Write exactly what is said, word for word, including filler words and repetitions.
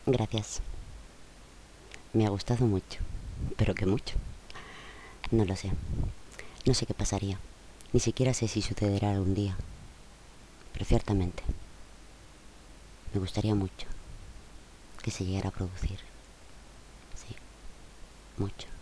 Gracias. Me ha gustado mucho, pero que mucho. No lo sé. No sé qué pasaría. Ni siquiera sé si sucederá algún día. Pero ciertamente, me gustaría mucho que se llegara a producir. Sí, mucho.